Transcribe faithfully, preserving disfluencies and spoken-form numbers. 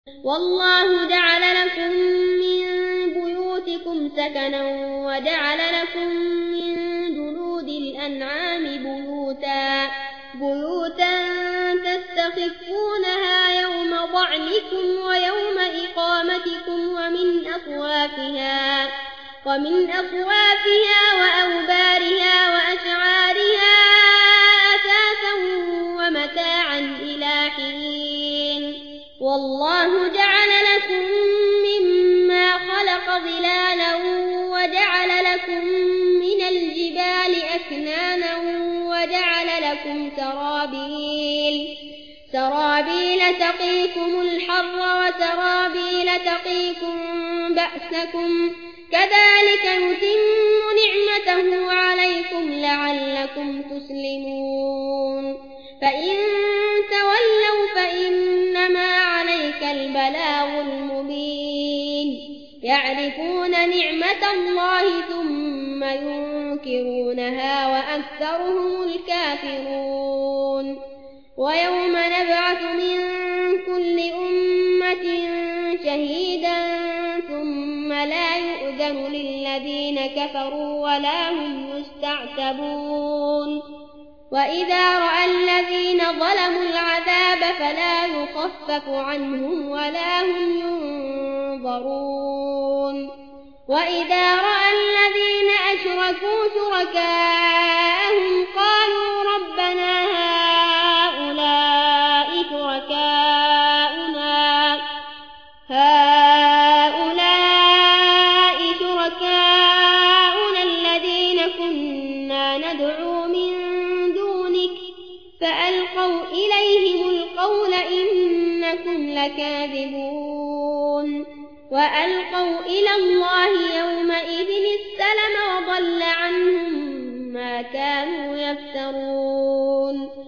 والله جعل لكم من بيوتكم سكنا وجعل لكم من جلود الأنعام بيوتا بيوتا تستخفونها يوم ضعنكم ويوم إقامتكم ومن أصوافها ومن أصوافها وأوبارها وأشعارها أثاثا ومتاعا إلى حين والله جعل لكم مما خلق ظلالا وجعل لكم من الجبال أكنانا وجعل لكم سرابيل سرابيل تقيكم الحر وسرابيل تقيكم بأسكم كذلك يتم نعمته عليكم لعلكم تسلمون فإن تولوا فإنما عليك البلاغ المبين يعرفون نعمة الله ثم ينكرونها وأكثرهم الكافرون ويوم نبعث من كل أمة شهيدا ثم لا يؤذن للذين كفروا ولا هم يستعتبون وإذا رأى الذين ظلموا العذاب فلا يخفف عنهم ولا هم ينظرون وإذا رأى الذين أشركوا شركاءهم قالوا ربنا هؤلاء شركاؤنا هؤلاء شركاؤنا الذين كنا ندعو من فألقوا إليهم القول إنكم لكاذبون وألقوا إلى الله يومئذ السلم وضل عنهم ما كانوا يفترون